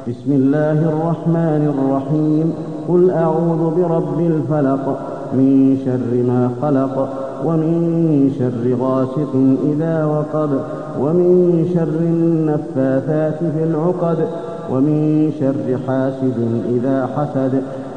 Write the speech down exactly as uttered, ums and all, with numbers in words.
بسم الله الرحمن الرحيم. قل أعوذ برب الفلق من شر ما خلق ومن شر غاسق إذا وقب ومن شر النفاثات في العقد ومن شر حاسد إذا حسد